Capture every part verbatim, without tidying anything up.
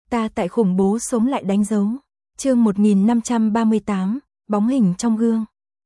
Ta tại khủng bố sống lại đánh dấu. Chương một nghìn năm trăm ba mươi tám, bóng hình trong gương.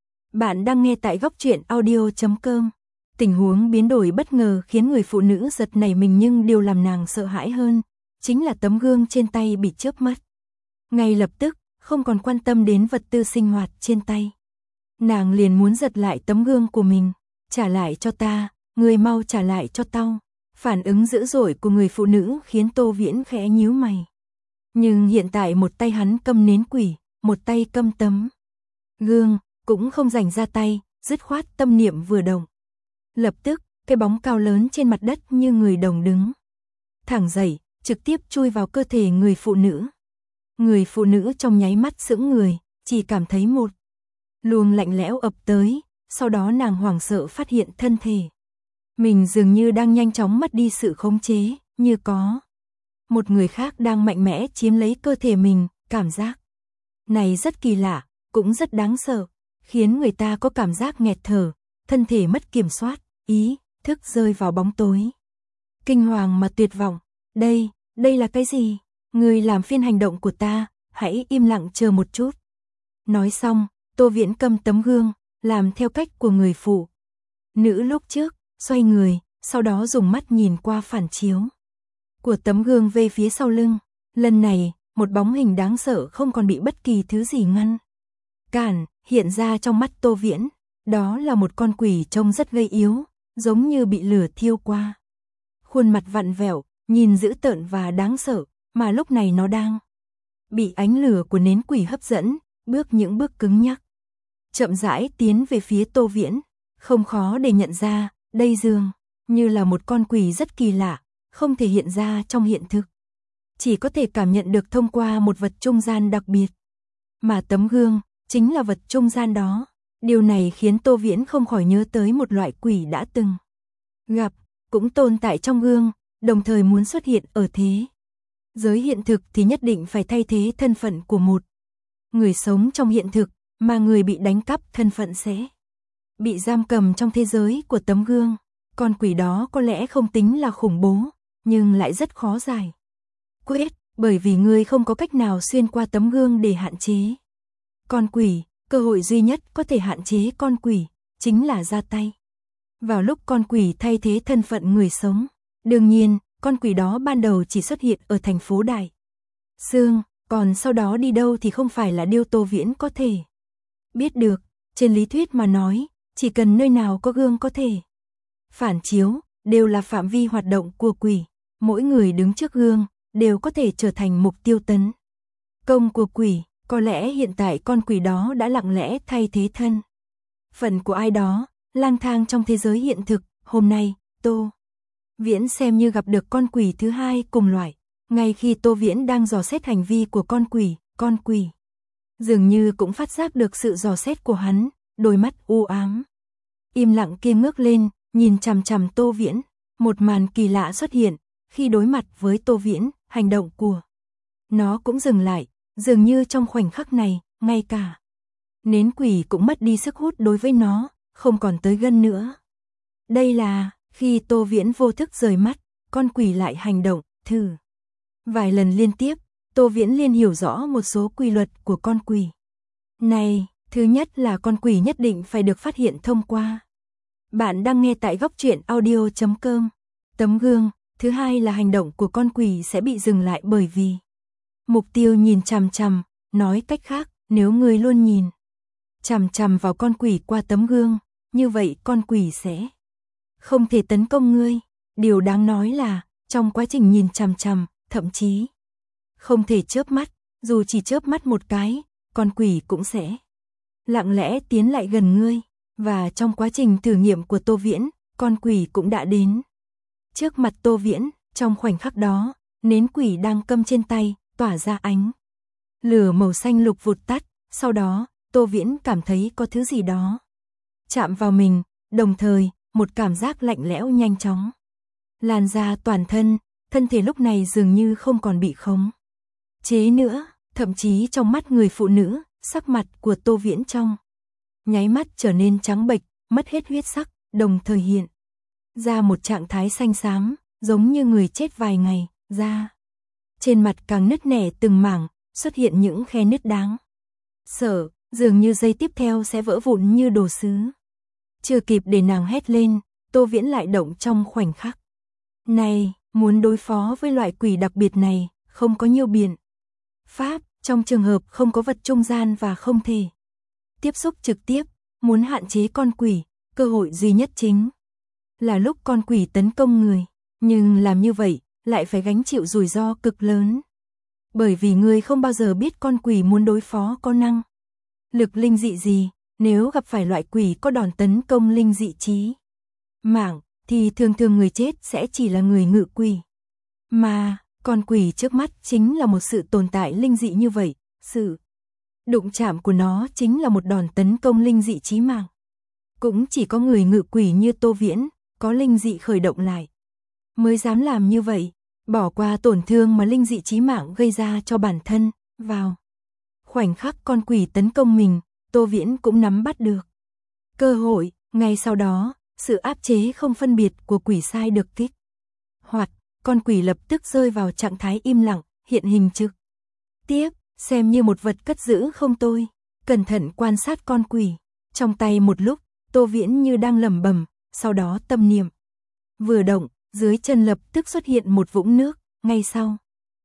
Bạn đang nghe tại góc truyện audio chấm com. Tình huống biến đổi bất ngờ khiến người phụ nữ giật nảy mình, nhưng điều làm nàng sợ hãi hơn chính là tấm gương trên tay bị chớp mất. Ngay lập tức, không còn quan tâm đến vật tư sinh hoạt trên tay. Nàng liền muốn giật lại tấm gương của mình. Trả lại cho ta, người mau trả lại cho tao. Phản ứng dữ dội của người phụ nữ khiến Tô Viễn khẽ nhíu mày. Nhưng hiện tại một tay hắn câm nến quỷ, một tay câm tấm gương, cũng không rảnh ra tay, dứt khoát tâm niệm vừa động. Lập tức, cái bóng cao lớn trên mặt đất như người đồng đứng thẳng dậy, trực tiếp chui vào cơ thể người phụ nữ. Người phụ nữ trong nháy mắt sững người, chỉ cảm thấy một luồng lạnh lẽo ập tới, sau đó nàng hoảng sợ phát hiện thân thể mình dường như đang nhanh chóng mất đi sự khống chế, như có một người khác đang mạnh mẽ chiếm lấy cơ thể mình. Cảm giác này rất kỳ lạ, cũng rất đáng sợ, khiến người ta có cảm giác nghẹt thở, thân thể mất kiểm soát, ý thức rơi vào bóng tối. Kinh hoàng mà tuyệt vọng. Đây, đây là cái gì? Người làm phiên hành động của ta, hãy im lặng chờ một chút. Nói xong, Tô Viễn cầm tấm gương, làm theo cách của người phụ nữ lúc trước, xoay người, sau đó dùng mắt nhìn qua phản chiếu của tấm gương về phía sau lưng. Lần này, một bóng hình đáng sợ không còn bị bất kỳ thứ gì ngăn cản, hiện ra trong mắt Tô Viễn. Đó là một con quỷ trông rất gây yếu, giống như bị lửa thiêu qua. Khuôn mặt vặn vẹo, nhìn dữ tợn và đáng sợ, mà lúc này nó đang bị ánh lửa của nến quỷ hấp dẫn, bước những bước cứng nhắc, chậm rãi tiến về phía Tô Viễn. Không khó để nhận ra, đây dường như là một con quỷ rất kỳ lạ, không thể hiện ra trong hiện thực, chỉ có thể cảm nhận được thông qua một vật trung gian đặc biệt, mà tấm gương chính là vật trung gian đó. Điều này khiến Tô Viễn không khỏi nhớ tới một loại quỷ đã từng gặp, cũng tồn tại trong gương, đồng thời muốn xuất hiện ở thế giới hiện thực thì nhất định phải thay thế thân phận của một người sống trong hiện thực, mà người bị đánh cắp thân phận sẽ bị giam cầm trong thế giới của tấm gương. Con quỷ đó có lẽ không tính là khủng bố, nhưng lại rất khó giải quyết, bởi vì người không có cách nào xuyên qua tấm gương để hạn chế con quỷ. Cơ hội duy nhất có thể hạn chế con quỷ chính là ra tay vào lúc con quỷ thay thế thân phận người sống. Đương nhiên, con quỷ đó ban đầu chỉ xuất hiện ở thành phố Đại Sương, còn sau đó đi đâu thì không phải là điều Tô Viễn có thể biết được. Trên lý thuyết mà nói, chỉ cần nơi nào có gương có thể phản chiếu, đều là phạm vi hoạt động của quỷ. Mỗi người đứng trước gương đều có thể trở thành mục tiêu tấn công của quỷ. Có lẽ hiện tại con quỷ đó đã lặng lẽ thay thế thân phận của ai đó, lang thang trong thế giới hiện thực. Hôm nay, Tô Viễn xem như gặp được con quỷ thứ hai cùng loại. Ngay khi Tô Viễn đang dò xét hành vi của con quỷ, con quỷ dường như cũng phát giác được sự dò xét của hắn, đôi mắt u ám im lặng kia ngước lên, nhìn chằm chằm Tô Viễn. Một màn kỳ lạ xuất hiện, khi đối mặt với Tô Viễn, hành động của nó cũng dừng lại. Dường như trong khoảnh khắc này, ngay cả nến quỷ cũng mất đi sức hút đối với nó, không còn tới gần nữa. Đây là, khi Tô Viễn vô thức rời mắt, con quỷ lại hành động, thử vài lần liên tiếp. Tô Viễn liền hiểu rõ một số quy luật của con quỷ này. Thứ nhất là con quỷ nhất định phải được phát hiện thông qua. Bạn đang nghe tại góc truyện audio chấm com. Tấm gương. Thứ hai là hành động của con quỷ sẽ bị dừng lại bởi vì mục tiêu nhìn chằm chằm. Nói cách khác, nếu người luôn nhìn chằm chằm vào con quỷ qua tấm gương, như vậy con quỷ sẽ không thể tấn công ngươi. Điều đáng nói là, trong quá trình nhìn chằm chằm, thậm chí không thể chớp mắt, dù chỉ chớp mắt một cái, con quỷ cũng sẽ lặng lẽ tiến lại gần ngươi. Và trong quá trình thử nghiệm của Tô Viễn, con quỷ cũng đã đến trước mặt Tô Viễn. Trong khoảnh khắc đó, nến quỷ đang câm trên tay tỏa ra ánh lửa màu xanh lục vụt tắt. Sau đó, Tô Viễn cảm thấy có thứ gì đó chạm vào mình, đồng thời, một cảm giác lạnh lẽo nhanh chóng lan ra toàn thân. Thân thể lúc này dường như không còn bị khống chế nữa, thậm chí trong mắt người phụ nữ, sắc mặt của Tô Viễn trong nháy mắt trở nên trắng bệch, mất hết huyết sắc, đồng thời hiện ra một trạng thái xanh xám, giống như người chết vài ngày. Da trên mặt càng nứt nẻ từng mảng, xuất hiện những khe nứt đáng sợ, dường như giây tiếp theo sẽ vỡ vụn như đồ sứ. Chưa kịp để nàng hét lên, Tô Viễn lại động trong khoảnh khắc. Này, muốn đối phó với loại quỷ đặc biệt này, không có nhiều biện pháp, trong trường hợp không có vật trung gian và không thể tiếp xúc trực tiếp, muốn hạn chế con quỷ, cơ hội duy nhất chính là lúc con quỷ tấn công người, nhưng làm như vậy lại phải gánh chịu rủi ro cực lớn. Bởi vì người không bao giờ biết con quỷ muốn đối phó có năng lực linh dị gì, nếu gặp phải loại quỷ có đòn tấn công linh dị chí mạng, thì thường thường người chết sẽ chỉ là người ngự quỷ. Mà, con quỷ trước mắt chính là một sự tồn tại linh dị như vậy, sự đụng chạm của nó chính là một đòn tấn công linh dị chí mạng. Cũng chỉ có người ngự quỷ như Tô Viễn, có linh dị khởi động lại, mới dám làm như vậy, bỏ qua tổn thương mà linh dị chí mạng gây ra cho bản thân, vào khoảnh khắc con quỷ tấn công mình, Tô Viễn cũng nắm bắt được cơ hội, ngay sau đó, sự áp chế không phân biệt của quỷ sai được kích hoạt, con quỷ lập tức rơi vào trạng thái im lặng, hiện hình trực tiếp, xem như một vật cất giữ không tôi, cẩn thận quan sát con quỷ, trong tay một lúc, Tô Viễn như đang lẩm bẩm, sau đó tâm niệm vừa động, dưới chân lập tức xuất hiện một vũng nước, ngay sau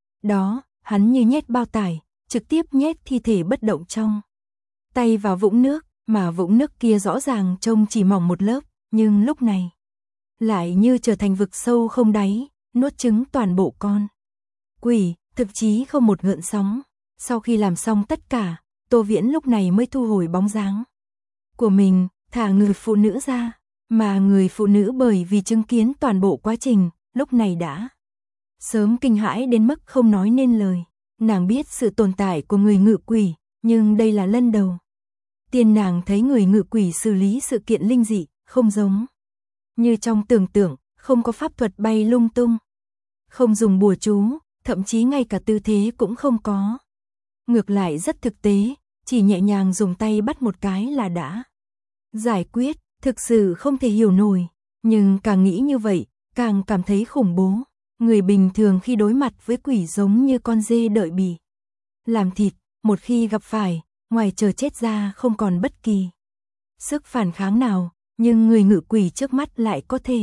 đó, hắn như nhét bao tải, trực tiếp nhét thi thể bất động trong tay vào vũng nước, mà vũng nước kia rõ ràng trông chỉ mỏng một lớp, nhưng lúc này lại như trở thành vực sâu không đáy, nuốt chửng toàn bộ con quỷ, thực chí không một gợn sóng. Sau khi làm xong tất cả, Tô Viễn lúc này mới thu hồi bóng dáng của mình, thả người phụ nữ ra, mà người phụ nữ bởi vì chứng kiến toàn bộ quá trình, lúc này đã sớm kinh hãi đến mức không nói nên lời. Nàng biết sự tồn tại của người ngự quỷ, nhưng đây là lần đầu tiên nàng thấy người ngự quỷ xử lý sự kiện linh dị, không giống như trong tưởng tượng, không có pháp thuật bay lung tung, không dùng bùa chú, thậm chí ngay cả tư thế cũng không có. Ngược lại rất thực tế, chỉ nhẹ nhàng dùng tay bắt một cái là đã giải quyết, thực sự không thể hiểu nổi, nhưng càng nghĩ như vậy, càng cảm thấy khủng bố. Người bình thường khi đối mặt với quỷ giống như con dê đợi bị làm thịt, một khi gặp phải, ngoài chờ chết ra không còn bất kỳ sức phản kháng nào, nhưng người ngự quỷ trước mắt lại có thể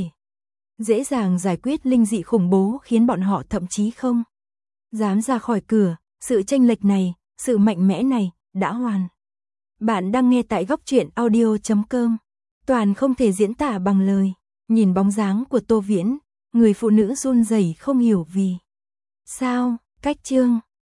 dễ dàng giải quyết linh dị khủng bố, khiến bọn họ thậm chí không dám ra khỏi cửa. Sự chênh lệch này, sự mạnh mẽ này, đã hoàn. Bạn đang nghe tại góc truyện audio chấm com. Toàn không thể diễn tả bằng lời. Nhìn bóng dáng của Tô Viễn, người phụ nữ run rẩy không hiểu vì sao. Cách chương